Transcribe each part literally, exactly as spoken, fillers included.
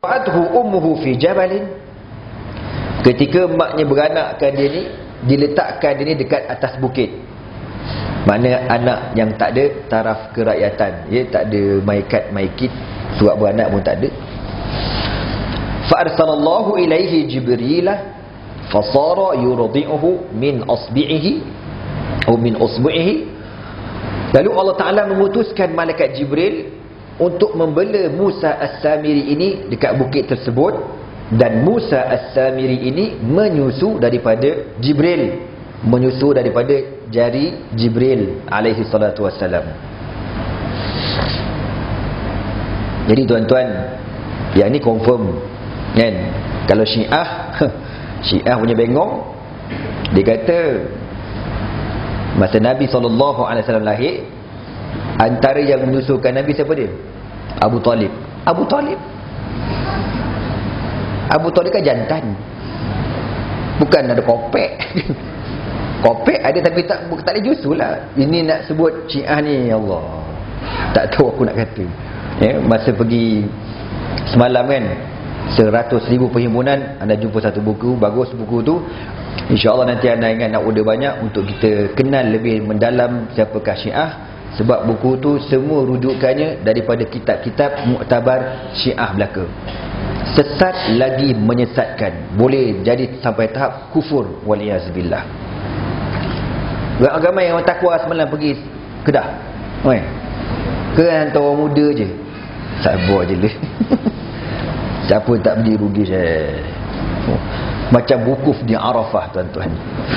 Fa'athu ummuhu fi jabalin, ketika maknya beranakkan dia ni, diletakkan dia ni dekat atas bukit. Mana anak yang tak ada taraf kerakyatan, ya, tak ada maikat maikit, surat beranak pun tak ada. Fa arsalallahu ilaihi jibril fasara yurdi'uhu min asbi'ihi atau min usbu'ihi. Lalu Allah Taala mengutuskan malaikat Jibril untuk membela Musa As-Samiri ini dekat bukit tersebut, dan Musa As-Samiri ini menyusu daripada Jibril, menyusu daripada jari Jibril alaihi salatu wassalam. Jadi tuan-tuan, yang ni confirm kan? Kalau Syiah Syiah punya bengong, dia kata masa Nabi sallallahu alaihi wasallam lahir, antara yang menyusukan Nabi siapa dia? Abu Talib. Abu Talib Abu Talib kan jantan, bukan ada kopek. Kopek ada tapi tak tak boleh jusu lah. Ini nak sebut Syiah ni, ya Allah, tak tahu aku nak kata, ya. Masa pergi semalam kan, seratus ribu perhimpunan, anda jumpa satu buku, bagus buku tu. InsyaAllah nanti anda ingat nak order banyak untuk kita kenal lebih mendalam siapakah Syiah. Sebab buku tu semua rujukannya daripada kitab-kitab muktabar Syiah belaka. Sesat lagi menyesatkan, boleh jadi sampai tahap kufur, waliyazubillah. Agama yang orang takwa semalam pergi Kedah, oi, ke hantar orang muda je, sabar je lah. Siapa tak beli rugi saya. Oh, macam wukuf di Arafah tuan-tuan.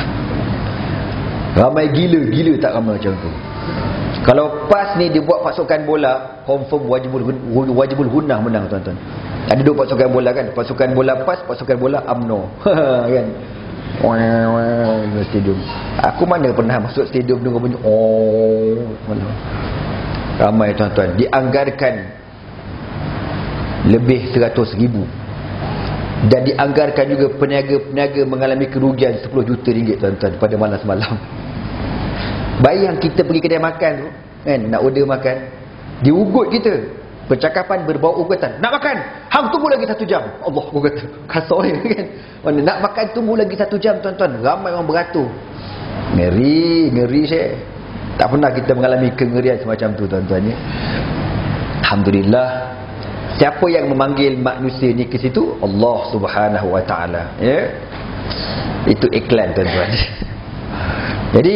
Ramai gila-gila tak ramai macam tu. Kalau PAS ni dia buat pasukan bola, confirm wajibul wajibul gunnah menang tuan-tuan. Ada dua pasukan bola kan, pasukan bola PAS, pasukan bola U M N O. Kan. Wah, stadium. Aku mana pernah masuk stadium dengar bunyi oh, mana. Ramai tuan-tuan, dianggarkan lebih seratus ribu, dan dianggarkan juga peniaga-peniaga mengalami kerugian sepuluh juta ringgit tuan-tuan pada malam semalam. Bayang kita pergi kedai makan tu kan, nak order makan, diugut kita, percakapan berbau ugatan, nak makan, hang tunggu lagi satu jam. Allah, aku kata kasar kan. Mana nak makan tunggu lagi satu jam tuan-tuan, ramai orang beratur. Ngeri, ngeri saya. Tak pernah kita mengalami kengerian semacam tu tuan-tuan ya. Alhamdulillah, siapa yang memanggil manusia ni ke situ? Allah Subhanahu Wa Taala, ya. Itu iklan tuan-tuan. Jadi,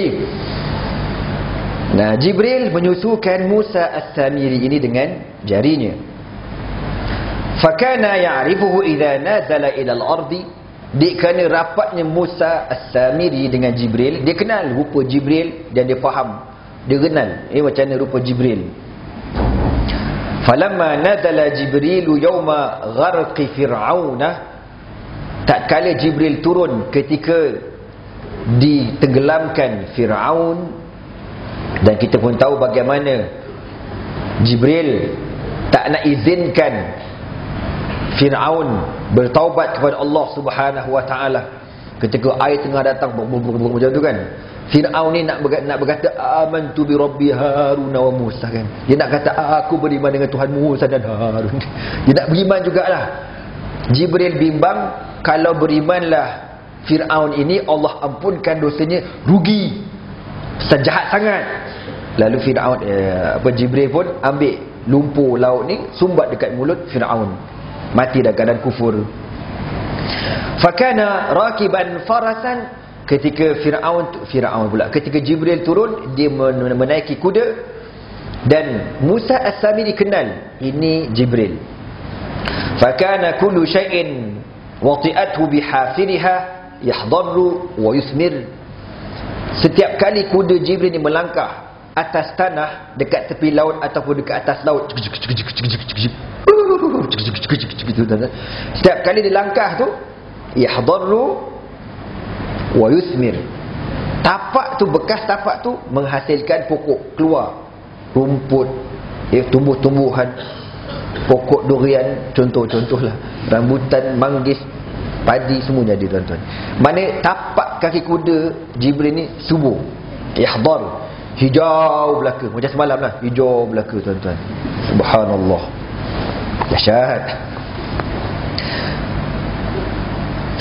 nah, Jibril menyusukan Musa As-Samiri ini dengan jarinya. Fakana ya'rifuhu idza nazala ila al-ardi, dikana rapatnya Musa As-Samiri dengan Jibril, dia kenal rupa Jibril dan dia faham, dia kenal eh macam mana rupa Jibril. Falamma nazala Jibrilu yawma gharqi fir'auna, tak kala Jibril turun ketika ditenggelamkan Fir'aun, dan kita pun tahu bagaimana Jibril tak nak izinkan Fir'aun bertaubat kepada Allah Subhanahu Wa Taala ketika air tengah datang macam tu kan. Fir'aun ni nak berkata, nak berkata amantu bi rabbi Harun wa Musa kan. Dia nak kata aku beriman dengan Tuhan Musa dan Harun. Dia nak beriman jugalah. Jibril bimbang, kalau berimanlah Fir'aun ini, Allah ampunkan dosanya, rugi, sejahat sangat. Lalu Fir'aun eh, apa Jibril pun ambil lumpur laut ni, sumbat dekat mulut Fir'aun, mati dalam keadaan kufur. Fakana rakiban farasan, ketika Fir'aun Fir'aun pula ketika Jibril turun, dia menaiki kuda, dan Musa As-Samiri kenal ini Jibril. Fakana kullu syai'in wati'athu bihafiriha yahdarru wa yusmir. Setiap kali kuda Jibril ni melangkah atas tanah dekat tepi laut ataupun dekat atas laut, setiap kali dia langkah tu, yahdarru wa yusmir, tapak tu, bekas tapak tu menghasilkan pokok, keluar rumput, eh, tumbuh-tumbuhan, pokok durian, contoh-contohlah, rambutan, manggis, padi, semua jadi tuan-tuan. Mana tapak kaki kuda Jibril ni subur, yahdar, hijau belaka, macam semalam lah, hijau belaka tuan-tuan. Subhanallah, dahsyat.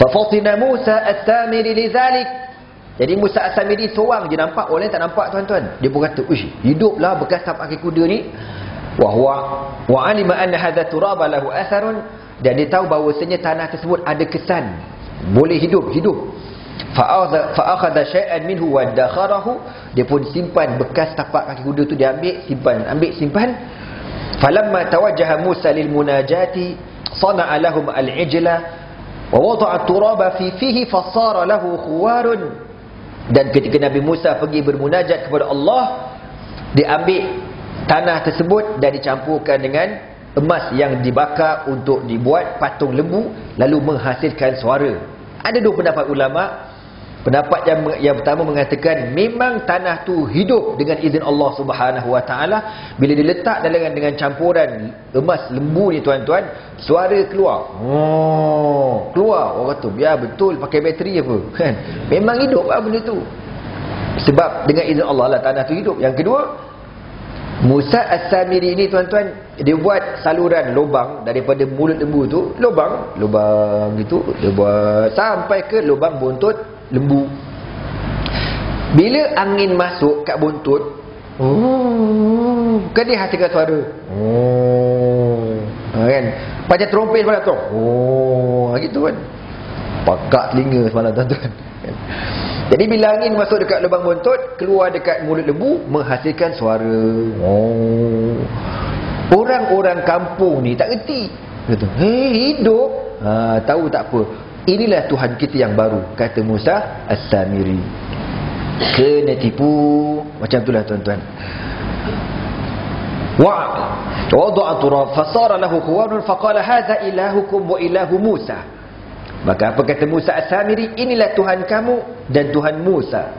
Fafatina Musa as-Samiri lidzalik. Jadi Musa as-Samiri seorang je nampak, orang lain tak nampak tuan-tuan. Dia pun kata, "Uish, hiduplah bekas tapak kaki kuda ni." Wa huwa wa alima anna hadha turaba lahu atharun, dan dia tahu bahawasanya tanah tersebut ada kesan, boleh hidup, hidup. Fa akhadha shay'an minhu wa dakharahu, dia pun simpan bekas tapak kaki kuda tu, dia ambil simpan, ambil simpan. Falamma tawajjaha Musa lil munajati sana'a lahum al-ijla wa wada'a turaba fi fihi fasara lahu khuwarun. Dan ketika Nabi Musa pergi bermunajat kepada Allah, dia ambil tanah tersebut dan dicampurkan dengan emas yang dibakar untuk dibuat patung lembu, lalu menghasilkan suara. Ada dua pendapat ulama. Pendapat yang yang pertama mengatakan memang tanah tu hidup dengan izin Allah Subhanahu Wa Taala. Bila diletak dalam dengan campuran emas lembu ni tuan-tuan, suara keluar. Oh, keluar. Orang kata, "Ya betul, pakai bateri apa?" Kan? Memang hidup lah benda tu. Sebab dengan izin Allah lah tanah tu hidup. Yang kedua, Musa as-Samiri ini tuan-tuan, dia buat saluran lubang daripada mulut lembu tu, lubang, lubang gitu, dia buat sampai ke lubang buntut lembu. Bila angin masuk kat buntut, oh, kan dia hasilkan suara. Oh, kan? Macam trompet semalam tu. Oh, gitu kan. Pakak telinga semalam tuan-tuan. Jadi bila angin masuk dekat lubang buntut, keluar dekat mulut lembu, menghasilkan suara. Oh. Orang-orang kampung ni tak reti. Kata, "Hei, hidup." Ha, tahu tak apa. Inilah Tuhan kita yang baru, kata Musa as-Samiri. Kena tipu. Macam itulah tuan-tuan. Wa wada'a turab fasara lahu khuwarun faqala hadza ilahukum wa ilahu Musa. Maka apa kata Musa as-Samiri? Inilah Tuhan kamu dan Tuhan Musa.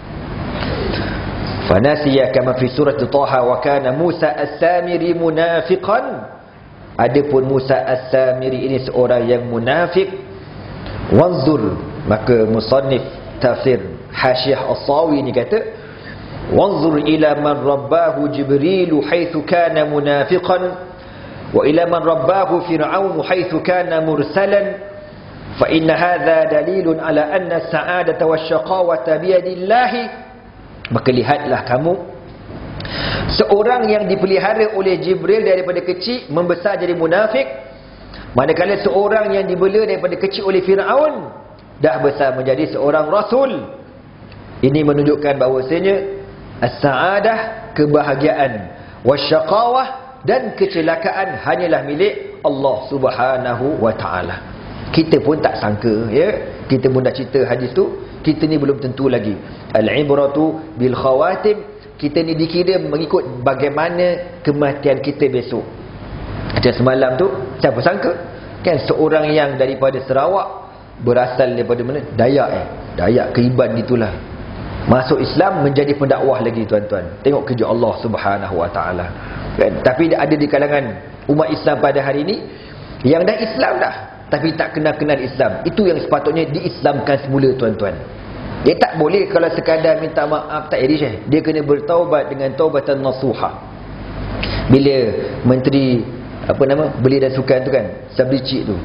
Fanasiya kama fi surah Taha wa kana Musa as-Samiri munafiqan. Adapun Musa as-Samiri ini seorang yang munafik. Wanzur, maka musannif tafsir Hasyiah As-Sawi ni kata, wanzur ila man rabbahu Jibril haitsu kana munafiqan wa ila man rabbahu Fir'aun haitsu kana mursalan fa inna hadha dalilun ala anna as-sa'adata wasyaqawata bi yadillahi. Maka lihatlah kamu, seorang yang dipelihara oleh Jibril daripada kecil membesar jadi munafik, manakala seorang yang dibela daripada kecil oleh Fir'aun dah besar menjadi seorang rasul. Ini menunjukkan bahawasanya as-sa'adah, kebahagiaan, wasyaqawah, dan kecelakaan hanyalah milik Allah Subhanahu Wa Taala. Kita pun tak sangka, ya. Kita pun dah cerita hadis tu, kita ni belum tentu lagi. Al-ibratu bil khawatim. Kita ni dikira mengikut bagaimana kematian kita besok. Macam semalam tu, siapa sangka kan seorang yang daripada Sarawak, berasal daripada mana? Dayak eh. Dayak Keriban itulah. Masuk Islam menjadi pendakwah lagi tuan-tuan. Tengok kerja Allah Subhanahu Wa Taala. Kan? Tapi ada di kalangan umat Islam pada hari ini yang dah Islam dah, tapi tak kenal-kenal Islam. Itu yang sepatutnya diislamkan semula tuan-tuan. Dia tak boleh kalau sekadar minta maaf tak jadi syekh. Dia kena bertaubat dengan taubatan nasuha. Bila menteri apa nama beli dan sukan tu kan, Sablicik tu,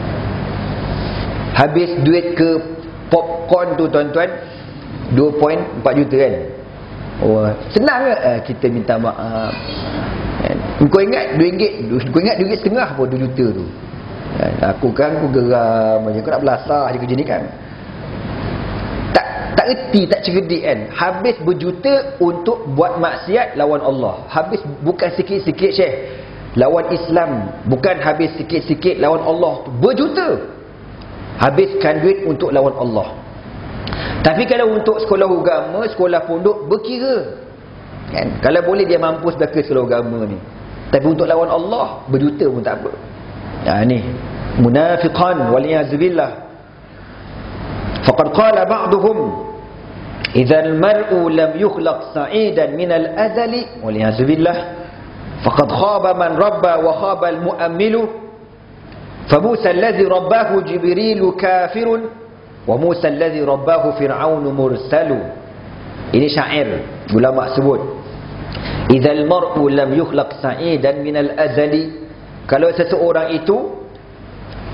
habis duit ke popcorn tu tuan-tuan dua koma empat juta kan. Oh, senang ke? Eh, kita minta maaf. Kau ingat dua ringgit, kau ingat dua ringgit setengah pun dua juta tu. Kan? Aku kan aku geram aja, kau nak belasah je kerja ni kan. Tak tak erti, tak cerdik kan. Habis berjuta untuk buat maksiat lawan Allah. Habis bukan sikit-sikit syekh. Lawan Islam, bukan habis sikit-sikit lawan Allah tu, berjuta. Habiskan duit untuk lawan Allah. Tapi kalau untuk sekolah agama, sekolah pondok, berkira kan? Kalau boleh dia mampu sedekah sekolah agama ni. Tapi untuk lawan Allah, berjuta pun tak apa. Ya ni munafiqan waliyazubillah. Faqad qala ba'duhum idza al-mar'u lam yukhlaq sa'idan min al-azali waliyazubillah faqad khaba man rabba wa khaba al-mu'ammilu fa Musa alladhi rabbahu Jibril kafirun wa Musa alladhi rabbahu Fir'aun mursalu. Ini syair ulama sebut, idza al-mar'u lam yukhlaq sa'idan min al-azali. Kalau seseorang itu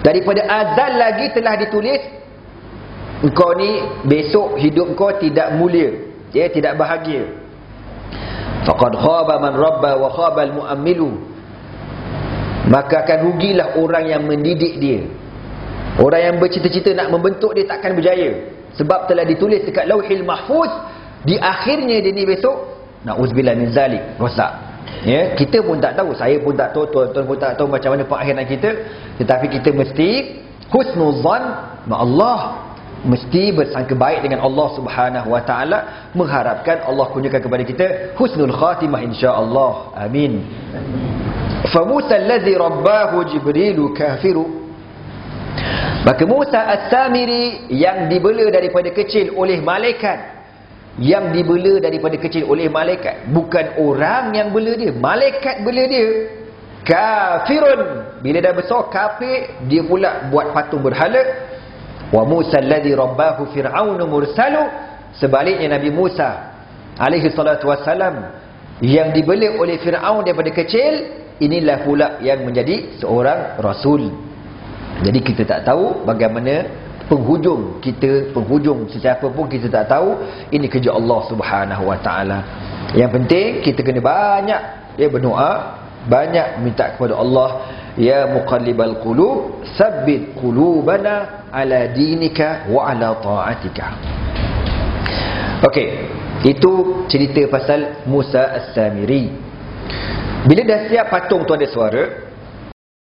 Daripada azal lagi telah ditulis, engkau ni besok hidup kau tidak mulia, ya, tidak bahagia. Faqad khaba man rabba wa khaba al-mu'ammilu. Maka akan rugilah orang yang mendidik dia. Orang yang bercita-cita nak membentuk dia takkan berjaya. Sebab telah ditulis dekat Lauhil Mahfuz, di akhirnya dia ni besok, na'udzubillah min zalik, rosak. Ya, kita pun tak tahu, saya pun tak tahu, tuan-tuan pun tak tahu macam mana pengakhiran kita. Tetapi kita mesti husnuzan ma Allah. Mesti bersangka baik dengan Allah Subhanahu wa taala, mengharapkan Allah kurniakan kepada kita husnul khatimah insya-Allah. Amin. Fa Musa allazi rabbahu Jibril kafiru. Maka Musa As-Samiri yang dibela daripada kecil oleh malaikat, yang dibela daripada kecil oleh malaikat, bukan orang yang bela dia, malaikat bela dia. Kafirun, bila dah besar kafir, dia pula buat patung berhala. Wa Musa alladhi rabbahu Fir'aun mursalu. Sebaliknya Nabi Musa alaihi salatu wassalam yang dibela oleh Fir'aun daripada kecil, inilah pula yang menjadi seorang rasul. Jadi kita tak tahu bagaimana penghujung kita, penghujung sesiapa pun kita tak tahu. Ini kerja Allah Subhanahu wa taala. Yang penting kita kena banyak ya berdoa, banyak minta kepada Allah, ya muqallibal qulub, sabbit qulubana ala dinika wa ala ta'atika. Okey, itu cerita pasal Musa As-Samiri. Bila dah siap patung tu ada suara,